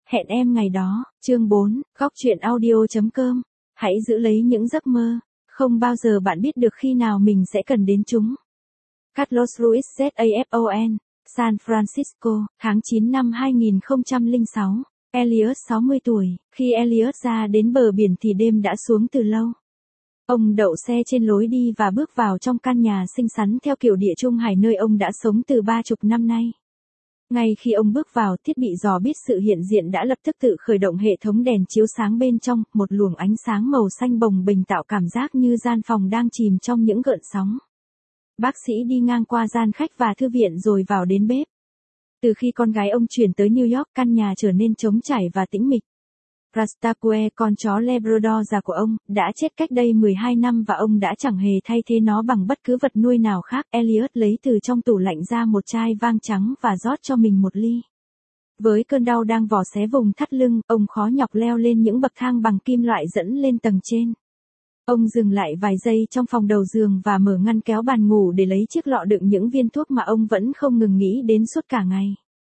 Hẹn em ngày đó, chương 4, góc truyện audio.com. Hãy giữ lấy những giấc mơ, không bao giờ bạn biết được khi nào mình sẽ cần đến chúng. Carlos Ruiz Zafón, San Francisco, tháng 9 năm 2006. Elliot 60 tuổi, khi Elliot ra đến bờ biển thì đêm đã xuống từ lâu. Ông đậu xe trên lối đi và bước vào trong căn nhà xinh xắn theo kiểu địa trung hải nơi ông đã sống từ 30 năm nay. Ngay khi ông bước vào, thiết bị dò biết sự hiện diện đã lập tức tự khởi động hệ thống đèn chiếu sáng bên trong, một luồng ánh sáng màu xanh bồng bềnh tạo cảm giác như gian phòng đang chìm trong những gợn sóng. Bác sĩ đi ngang qua gian khách và thư viện rồi vào đến bếp. Từ khi con gái ông chuyển tới New York, căn nhà trở nên trống trải và tĩnh mịch. Rastaque, con chó Labrador già của ông, đã chết cách đây 12 năm và ông đã chẳng hề thay thế nó bằng bất cứ vật nuôi nào khác. Elliot lấy từ trong tủ lạnh ra một chai vang trắng và rót cho mình một ly. Với cơn đau đang vò xé vùng thắt lưng, ông khó nhọc leo lên những bậc thang bằng kim loại dẫn lên tầng trên. Ông dừng lại vài giây trong phòng đầu giường và mở ngăn kéo bàn ngủ để lấy chiếc lọ đựng những viên thuốc mà ông vẫn không ngừng nghĩ đến suốt cả ngày.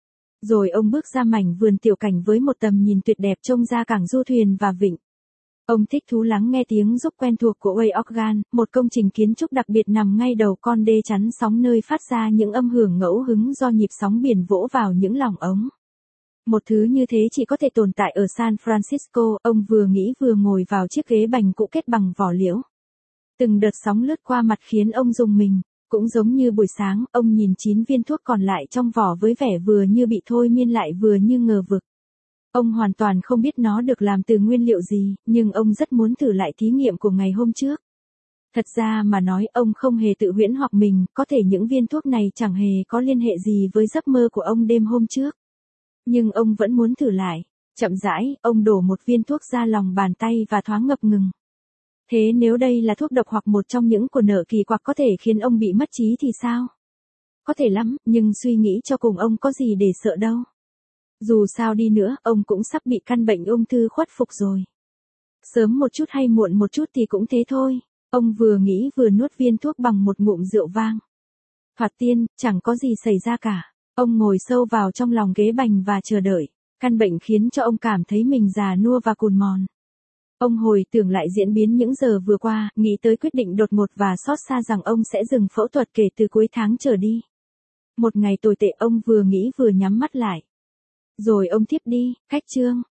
Rồi ông bước ra mảnh vườn tiểu cảnh với một tầm nhìn tuyệt đẹp trông ra cảng du thuyền và vịnh. Ông thích thú lắng nghe tiếng rúc quen thuộc của Way Organ, một công trình kiến trúc đặc biệt nằm ngay đầu con đê chắn sóng nơi phát ra những âm hưởng ngẫu hứng do nhịp sóng biển vỗ vào những lỏng ống. Một thứ như thế chỉ có thể tồn tại ở San Francisco, ông vừa nghĩ vừa ngồi vào chiếc ghế bành cũ kết bằng vỏ liễu. Từng đợt sóng lướt qua mặt khiến ông rùng mình. Cũng giống như buổi sáng, ông nhìn 9 viên thuốc còn lại trong vỏ với vẻ vừa như bị thôi miên lại vừa như ngờ vực. Ông hoàn toàn không biết nó được làm từ nguyên liệu gì, nhưng ông rất muốn thử lại thí nghiệm của ngày hôm trước. Thật ra mà nói, ông không hề tự huyễn hoặc mình, có thể những viên thuốc này chẳng hề có liên hệ gì với giấc mơ của ông đêm hôm trước. Nhưng ông vẫn muốn thử lại. Chậm rãi, ông đổ một viên thuốc ra lòng bàn tay và thoáng ngập ngừng. Thế nếu đây là thuốc độc hoặc một trong những của nợ kỳ quặc có thể khiến ông bị mất trí thì sao? Có thể lắm, nhưng suy nghĩ cho cùng ông có gì để sợ đâu. Dù sao đi nữa, ông cũng sắp bị căn bệnh ung thư khuất phục rồi. Sớm một chút hay muộn một chút thì cũng thế thôi. Ông vừa nghĩ vừa nuốt viên thuốc bằng một ngụm rượu vang. Thoạt tiên, chẳng có gì xảy ra cả. Ông ngồi sâu vào trong lòng ghế bành và chờ đợi. Căn bệnh khiến cho ông cảm thấy mình già nua và cùn mòn. Ông hồi tưởng lại diễn biến những giờ vừa qua, nghĩ tới quyết định đột ngột và xót xa rằng ông sẽ dừng phẫu thuật kể từ cuối tháng trở đi. Một ngày tồi tệ, ông vừa nghĩ vừa nhắm mắt lại. Rồi ông thiếp đi, cách chương.